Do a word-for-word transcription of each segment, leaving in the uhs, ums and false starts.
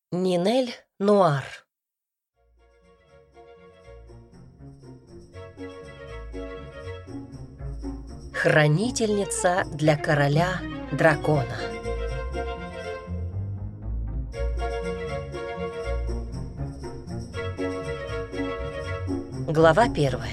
Нинель Нуар. Хранительница для короля дракона. Глава первая.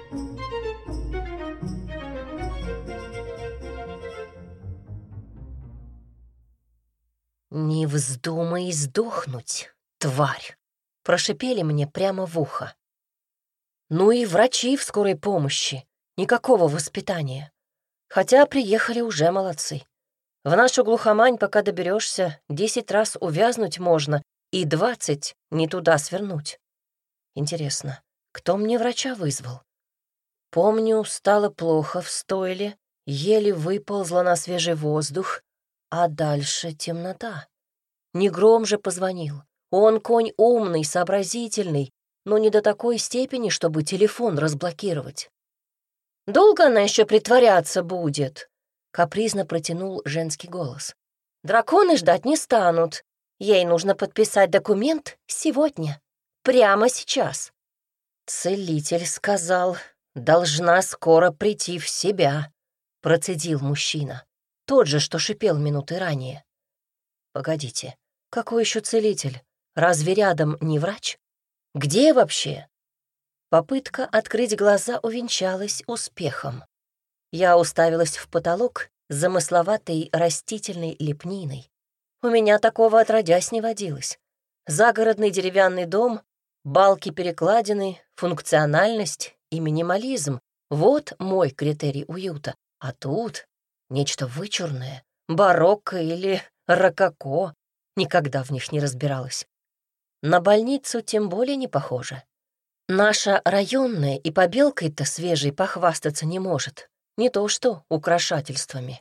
«Не вздумай сдохнуть, тварь!» — прошипели мне прямо в ухо. Ну и врачи в скорой помощи, никакого воспитания. Хотя приехали уже молодцы. В нашу глухомань, пока доберешься, десять раз увязнуть можно и двадцать не туда свернуть. Интересно, кто мне врача вызвал? Помню, стало плохо в стойле, еле выползла на свежий воздух, а дальше темнота. Не Гром же позвонил. Он конь умный, сообразительный, но не до такой степени, чтобы телефон разблокировать. «Долго она еще притворяться будет?» — капризно протянул женский голос. «Драконы ждать не станут. Ей нужно подписать документ сегодня, прямо сейчас». «Целитель сказал, должна скоро прийти в себя», — процедил мужчина. Тот же, что шипел минуты ранее. «Погодите, какой еще целитель? Разве рядом не врач? Где вообще?» Попытка открыть глаза увенчалась успехом. Я уставилась в потолок с замысловатой растительной лепниной. У меня такого отродясь не водилось. Загородный деревянный дом, балки-перекладины, функциональность и минимализм — вот мой критерий уюта. А тут нечто вычурное, барокко или рококо. Никогда в них не разбиралась. На больницу тем более не похоже. Наша районная и побелкой-то свежей похвастаться не может, не то что украшательствами.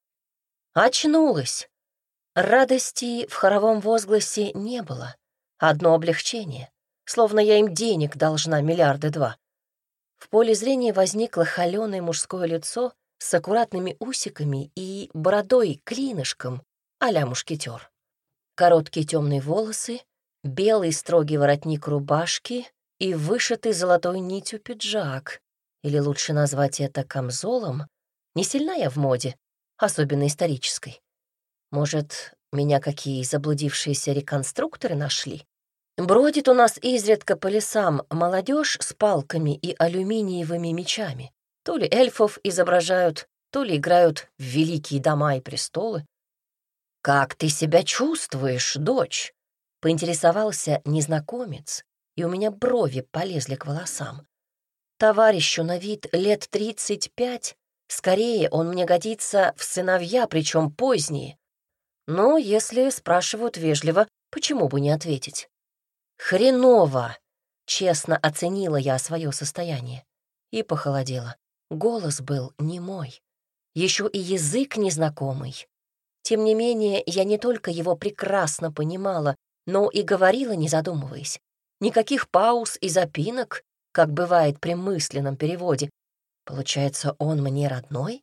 Очнулась. Радости в хоровом возгласе не было. Одно облегчение, словно я им денег должна миллиарды два. В поле зрения возникло холёное мужское лицо с аккуратными усиками и бородой-клинышком а-ля мушкетер. Короткие темные волосы, белый строгий воротник рубашки и вышитый золотой нитью пиджак, или лучше назвать это камзолом. Не сильна я в моде, особенно исторической. Может, меня какие заблудившиеся реконструкторы нашли? Бродит у нас изредка по лесам молодежь с палками и алюминиевыми мечами. То ли эльфов изображают, то ли играют в великие дома и престолы. «Как ты себя чувствуешь, дочь?» — поинтересовался незнакомец, и у меня брови полезли к волосам. Товарищу на вид лет тридцать пять, скорее он мне годится в сыновья, причем поздние. Но если спрашивают вежливо, почему бы не ответить? «Хреново!» — честно оценила я свое состояние. И похолодела. Голос был не мой. Еще и язык незнакомый. Тем не менее, я не только его прекрасно понимала, но и говорила, не задумываясь. Никаких пауз и запинок, как бывает при мысленном переводе. Получается, он мне родной?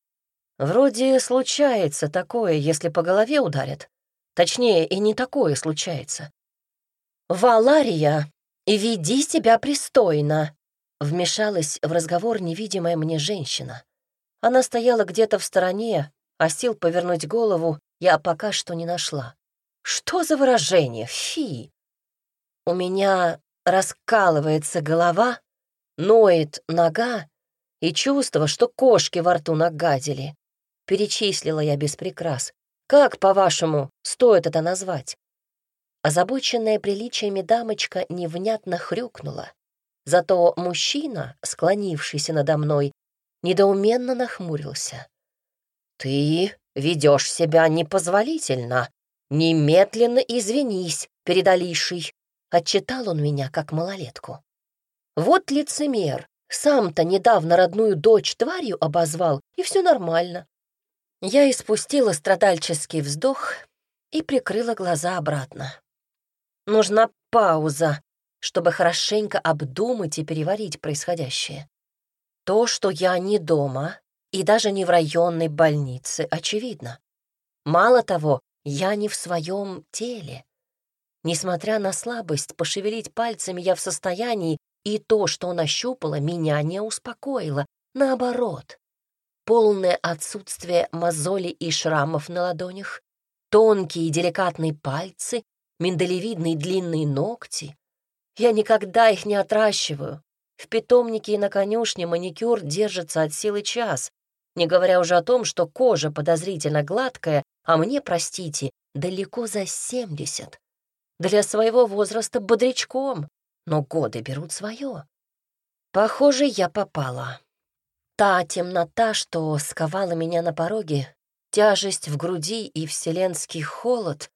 Вроде случается такое, если по голове ударят. Точнее, и не такое случается. «Валария, веди себя пристойно», — вмешалась в разговор невидимая мне женщина. Она стояла где-то в стороне, а сил повернуть голову я пока что не нашла. «Что за выражение? Фи!» У меня раскалывается голова, ноет нога и чувство, что кошки во рту нагадили. Перечислила я без прикрас. Как, по-вашему, стоит это назвать? Озабоченная приличиями дамочка невнятно хрюкнула. Зато мужчина, склонившийся надо мной, недоуменно нахмурился. «Ты ведешь себя непозволительно. Немедленно извинись перед Алишей», — отчитал он меня как малолетку. Вот лицемер, сам-то недавно родную дочь тварью обозвал, и все нормально. Я испустила страдальческий вздох и прикрыла глаза обратно. Нужна пауза, чтобы хорошенько обдумать и переварить происходящее. То, что я не дома и даже не в районной больнице, очевидно. Мало того, я не в своем теле. Несмотря на слабость, пошевелить пальцами я в состоянии, и то, что нащупала, меня не успокоило. Наоборот, полное отсутствие мозолей и шрамов на ладонях, тонкие и деликатные пальцы, миндалевидные длинные ногти. Я никогда их не отращиваю. В питомнике и на конюшне маникюр держится от силы час, не говоря уже о том, что кожа подозрительно гладкая, а мне, простите, далеко за семьдесят. Для своего возраста бодрячком, но годы берут свое. Похоже, я попала. Та темнота, что сковала меня на пороге, тяжесть в груди и вселенский холод.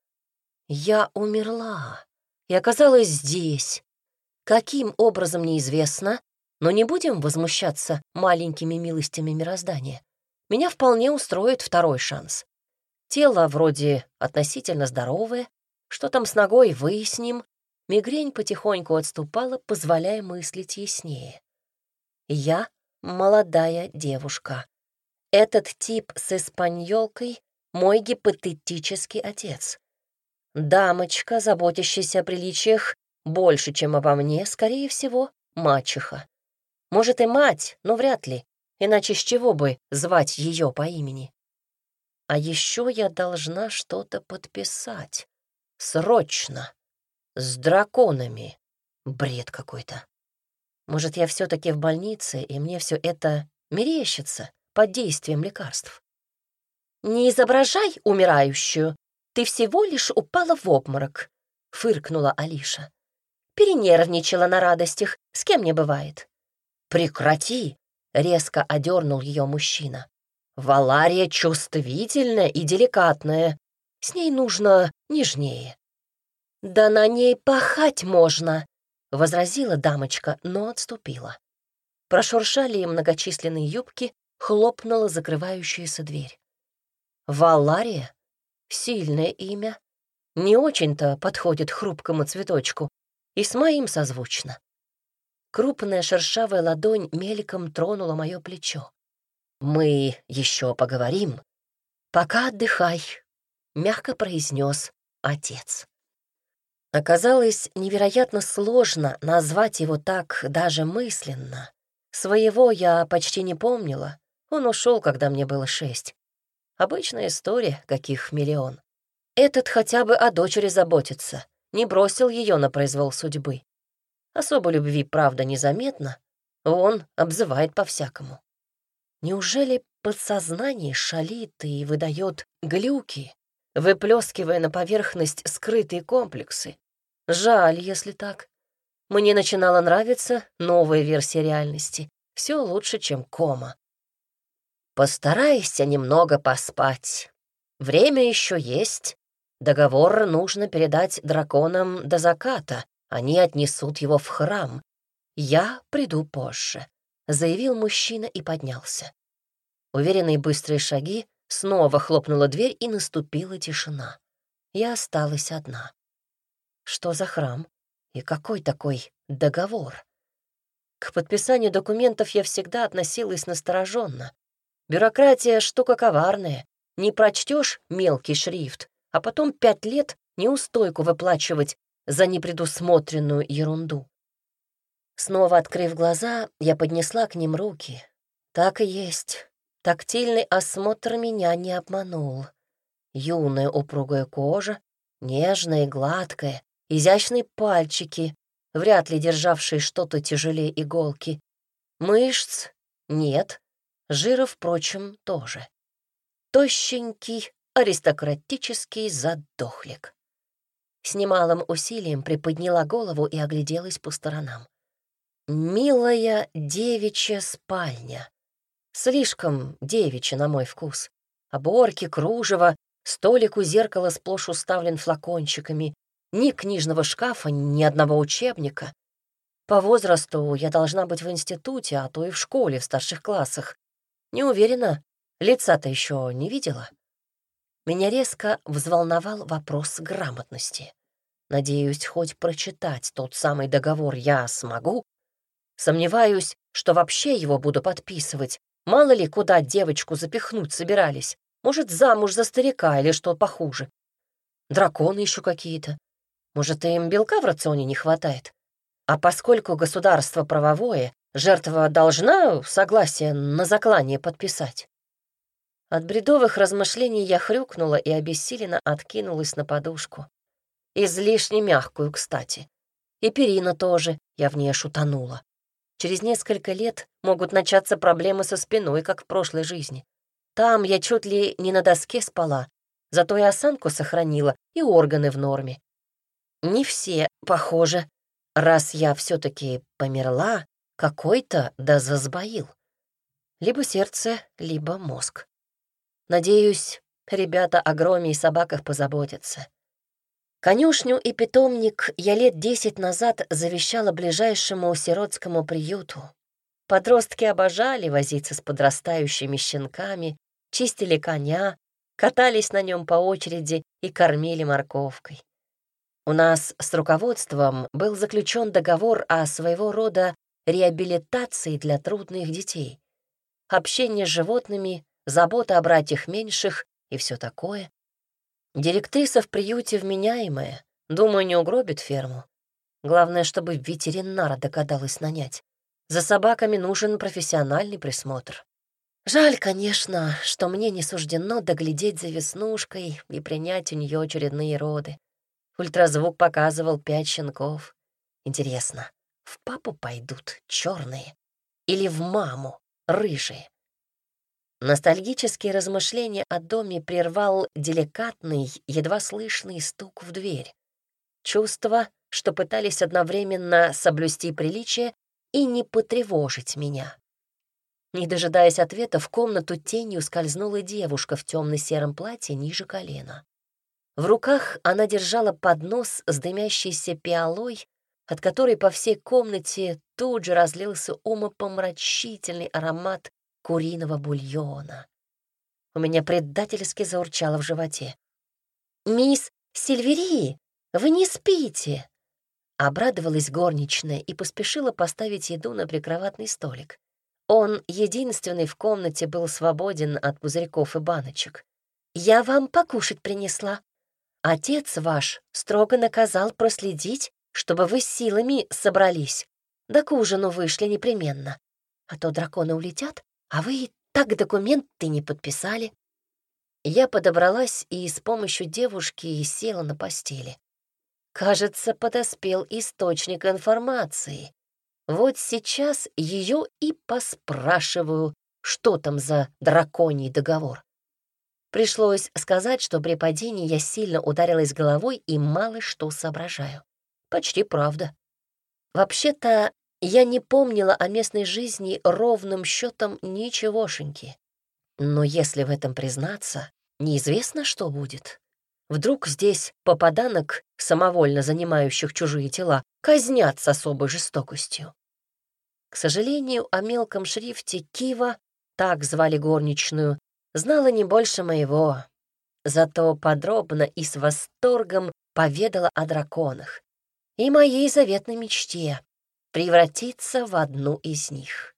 Я умерла и оказалась здесь. Каким образом, неизвестно, но не будем возмущаться маленькими милостями мироздания. Меня вполне устроит второй шанс. Тело вроде относительно здоровое, что там с ногой, выясним. Мигрень потихоньку отступала, позволяя мыслить яснее. Я молодая девушка. Этот тип с испаньолкой — мой гипотетический отец. Дамочка, заботящаяся о приличиях больше, чем обо мне, скорее всего, мачеха. Может, и мать, но вряд ли, иначе с чего бы звать ее по имени? А еще я должна что-то подписать. Срочно. С драконами. Бред какой-то. Может, я все-таки в больнице, и мне все это мерещится под действием лекарств? «Не изображай умирающую, ты всего лишь упала в обморок», — фыркнула Алиша. «Перенервничала на радостях, с кем не бывает». «Прекрати!» — резко одернул ее мужчина. «Валария чувствительная и деликатная, с ней нужно нежнее». «Да на ней пахать можно», — возразила дамочка, но отступила. Прошуршали многочисленные юбки, хлопнула закрывающаяся дверь. Валария — сильное имя, не очень-то подходит хрупкому цветочку, и с моим созвучно. Крупная шершавая ладонь мельком тронула мое плечо. «Мы еще поговорим. Пока отдыхай», — мягко произнес отец. Оказалось невероятно сложно назвать его так даже мысленно. Своего я почти не помнила. Он ушел, когда мне было шесть. Обычная история, каких миллион. Этот хотя бы о дочери заботится, не бросил ее на произвол судьбы. Особо любви, правда, незаметно. Он обзывает по-всякому. Неужели подсознание шалит и выдает глюки, выплескивая на поверхность скрытые комплексы? Жаль, если так. Мне начинала нравиться новая версия реальности. Все лучше, чем кома. Постарайся немного поспать. Время еще есть. Договор нужно передать драконам до заката. Они отнесут его в храм. Я приду позже, — заявил мужчина и поднялся. Уверенные быстрые шаги, снова хлопнула дверь, и наступила тишина. Я осталась одна. Что за храм? И какой такой договор? К подписанию документов я всегда относилась настороженно. Бюрократия — штука коварная. Не прочтешь мелкий шрифт, а потом пять лет неустойку выплачивать за непредусмотренную ерунду. Снова открыв глаза, я поднесла к ним руки. Так и есть. Тактильный осмотр меня не обманул. Юная упругая кожа, нежная и гладкая, изящные пальчики, вряд ли державшие что-то тяжелее иголки. Мышц нет, жира, впрочем, тоже. Тощенький, аристократический задохлик. С немалым усилием приподняла голову и огляделась по сторонам. Милая девичья спальня. Слишком девичья на мой вкус. Оборки, кружево, столик у зеркала сплошь уставлен флакончиками. Ни книжного шкафа, ни одного учебника. По возрасту я должна быть в институте, а то и в школе в старших классах. Не уверена, лица-то еще не видела. Меня резко взволновал вопрос грамотности. Надеюсь, хоть прочитать тот самый договор я смогу. Сомневаюсь, что вообще его буду подписывать. Мало ли, куда девочку запихнуть собирались. Может, замуж за старика или что похуже. Драконы еще какие-то. Может, им белка в рационе не хватает? А поскольку государство правовое, жертва должна согласие на заклание подписать. От бредовых размышлений я хрюкнула и обессиленно откинулась на подушку. Излишне мягкую, кстати. И перина тоже, я в ней шутанула. Через несколько лет могут начаться проблемы со спиной, как в прошлой жизни. Там я чуть ли не на доске спала, зато и осанку сохранила, и органы в норме. Не все, похоже, раз я все-таки померла, какой-то да засбоил. Либо сердце, либо мозг. Надеюсь, ребята о громе и собаках позаботятся. Конюшню и питомник я лет десять назад завещала ближайшему сиротскому приюту. Подростки обожали возиться с подрастающими щенками, чистили коня, катались на нем по очереди и кормили морковкой. У нас с руководством был заключен договор о своего рода реабилитации для трудных детей. Общение с животными, забота о братьях меньших и все такое. Директриса в приюте вменяемая, думаю, не угробит ферму. Главное, чтобы ветеринара догадалась нанять. За собаками нужен профессиональный присмотр. Жаль, конечно, что мне не суждено доглядеть за Веснушкой и принять у нее очередные роды. Ультразвук показывал пять щенков. Интересно, в папу пойдут черные или в маму рыжие? Ностальгические размышления о доме прервал деликатный, едва слышный стук в дверь. Чувство, что пытались одновременно соблюсти приличие и не потревожить меня. Не дожидаясь ответа, в комнату тенью скользнула девушка в темно-сером платье ниже колена. В руках она держала поднос с дымящейся пиалой, от которой по всей комнате тут же разлился умопомрачительный аромат куриного бульона. У меня предательски заурчало в животе. «Мисс Сильвери, вы не спите!» Обрадовалась горничная и поспешила поставить еду на прикроватный столик. Он, единственный в комнате, был свободен от пузырьков и баночек. «Я вам покушать принесла. Отец ваш строго наказал проследить, чтобы вы с силами собрались. Да к ужину вышли непременно. А то драконы улетят, а вы и так документы не подписали». Я подобралась и с помощью девушки села на постели. Кажется, подоспел источник информации. Вот сейчас ее и поспрашиваю, что там за драконий договор. Пришлось сказать, что при падении я сильно ударилась головой и мало что соображаю. Почти правда. Вообще-то, я не помнила о местной жизни ровным счетом ничегошеньки. Но если в этом признаться, неизвестно, что будет. Вдруг здесь попаданок, самовольно занимающих чужие тела, казнят с особой жестокостью. К сожалению, о мелком шрифте Кива, так звали горничную, знала не больше моего. Зато подробно и с восторгом поведала о драконах и моей заветной мечте — превратиться в одну из них.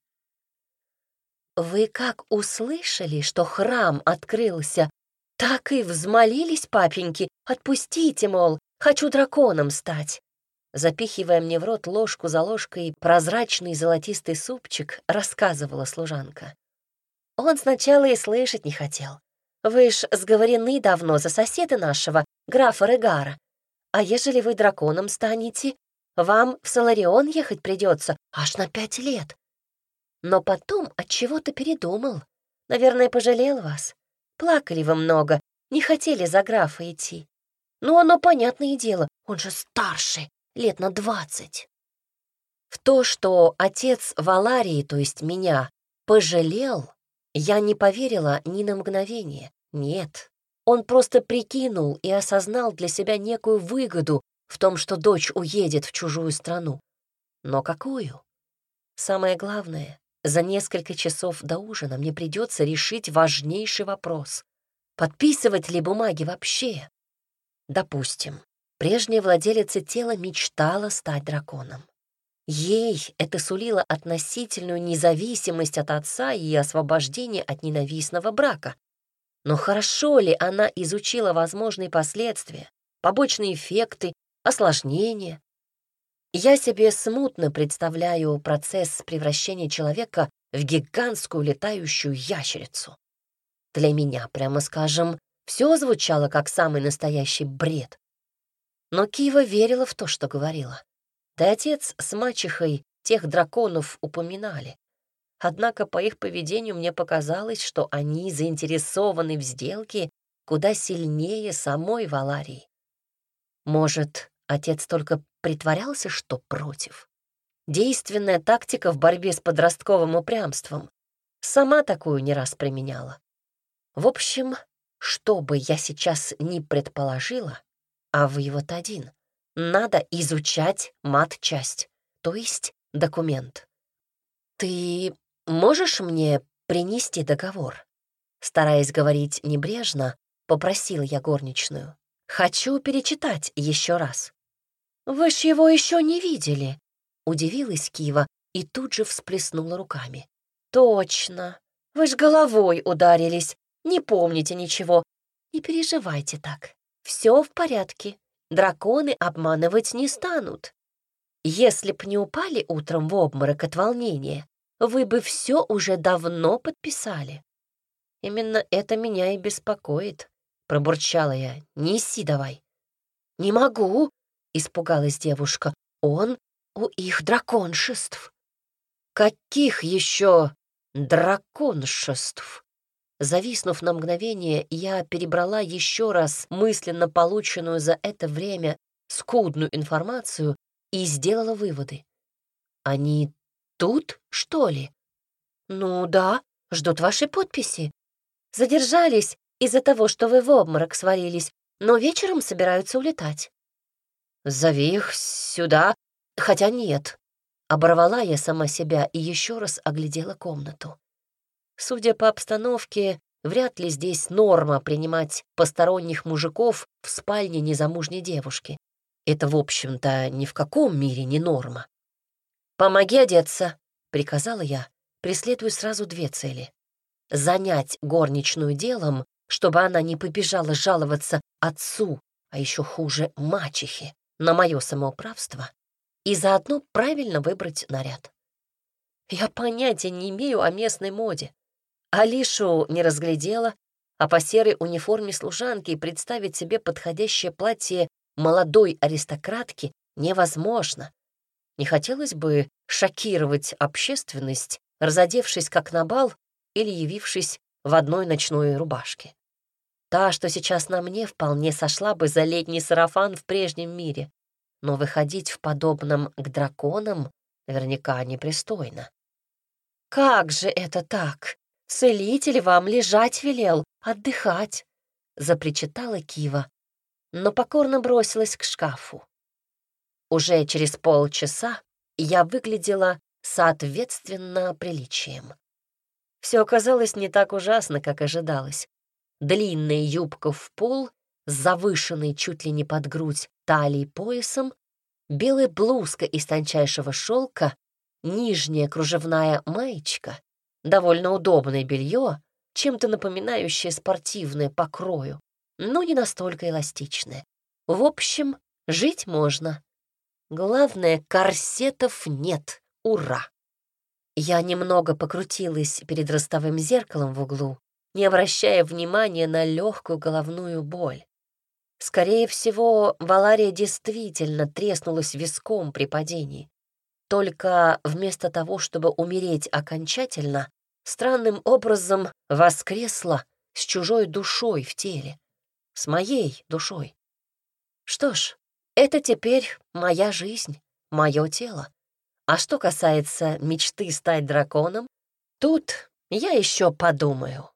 «Вы как услышали, что храм открылся, так и взмолились папеньки, отпустите, мол, хочу драконом стать». Запихивая мне в рот ложку за ложкой прозрачный золотистый супчик, рассказывала служанка. Он сначала и слышать не хотел. Вы ж сговорены давно за соседа нашего, графа Регара. А ежели вы драконом станете, вам в Соларион ехать придется аж на пять лет. Но потом от чего-то передумал. Наверное, пожалел вас. Плакали вы много, не хотели за графа идти. Ну, оно понятное дело, он же старше, лет на двадцать. В то, что отец Валарии, то есть меня, пожалел, я не поверила ни на мгновение. Нет, он просто прикинул и осознал для себя некую выгоду в том, что дочь уедет в чужую страну. Но какую? Самое главное, за несколько часов до ужина мне придется решить важнейший вопрос. Подписывать ли бумаги вообще? Допустим, прежняя владелица тела мечтала стать драконом. Ей это сулило относительную независимость от отца и освобождение от ненавистного брака. Но хорошо ли она изучила возможные последствия, побочные эффекты осложнения. Я себе смутно представляю процесс превращения человека в гигантскую летающую ящерицу. Для меня, прямо скажем, все звучало как самый настоящий бред. Но Кива верила в то, что говорила. Да отец с мачехой тех драконов упоминали. Однако по их поведению мне показалось, что они заинтересованы в сделке куда сильнее самой Валарии. Может, отец только притворялся, что против? Действенная тактика в борьбе с подростковым упрямством. Сама такую не раз применяла. В общем, что бы я сейчас ни предположила, а вывод один — надо изучать матчасть, то есть документ. «Ты можешь мне принести договор?» Стараясь говорить небрежно, попросила я горничную. «Хочу перечитать еще раз». «Вы ж его еще не видели», — удивилась Кива и тут же всплеснула руками. «Точно, вы ж головой ударились, не помните ничего. Не переживайте так, все в порядке, драконы обманывать не станут. Если б не упали утром в обморок от волнения, вы бы все уже давно подписали». «Именно это меня и беспокоит», — пробурчала я. «Неси давай». «Не могу», — испугалась девушка. «Он у их драконшеств». «Каких еще драконшеств?» Зависнув на мгновение, я перебрала еще раз мысленно полученную за это время скудную информацию и сделала выводы. «Они тут, что ли?» «Ну да, ждут вашей подписи. Задержались из-за того, что вы в обморок свалились, но вечером собираются улетать». «Зови их сюда, хотя нет». Оборвала я сама себя и еще раз оглядела комнату. Судя по обстановке, вряд ли здесь норма принимать посторонних мужиков в спальне незамужней девушки. Это, в общем-то, ни в каком мире не норма. «Помоги одеться», — приказала я, преследуя сразу две цели. Занять горничную делом, чтобы она не побежала жаловаться отцу, а еще хуже мачехе, на мое самоуправство, и заодно правильно выбрать наряд. Я понятия не имею о местной моде. Алишу не разглядела, а по серой униформе служанки представить себе подходящее платье молодой аристократки невозможно. Не хотелось бы шокировать общественность, разодевшись как на бал или явившись в одной ночной рубашке. Та, что сейчас на мне, вполне сошла бы за летний сарафан в прежнем мире, но выходить в подобном к драконам наверняка непристойно. «Как же это так? Целитель вам лежать велел, отдыхать», — запричитала Кива, но покорно бросилась к шкафу. Уже через полчаса я выглядела соответственно приличием. Все оказалось не так ужасно, как ожидалось. Длинная юбка в пол, с завышенной чуть ли не под грудь талией поясом, белая блузка из тончайшего шелка, нижняя кружевная маечка, довольно удобное белье, чем-то напоминающее спортивное по крою, но не настолько эластичное. В общем, жить можно. Главное, корсетов нет. Ура! Я немного покрутилась перед ростовым зеркалом в углу, не обращая внимания на легкую головную боль. Скорее всего, Валария действительно треснулась виском при падении. Только вместо того, чтобы умереть окончательно, странным образом воскресла с чужой душой в теле, с моей душой. Что ж, это теперь моя жизнь, мое тело. А что касается мечты стать драконом, тут я еще подумаю.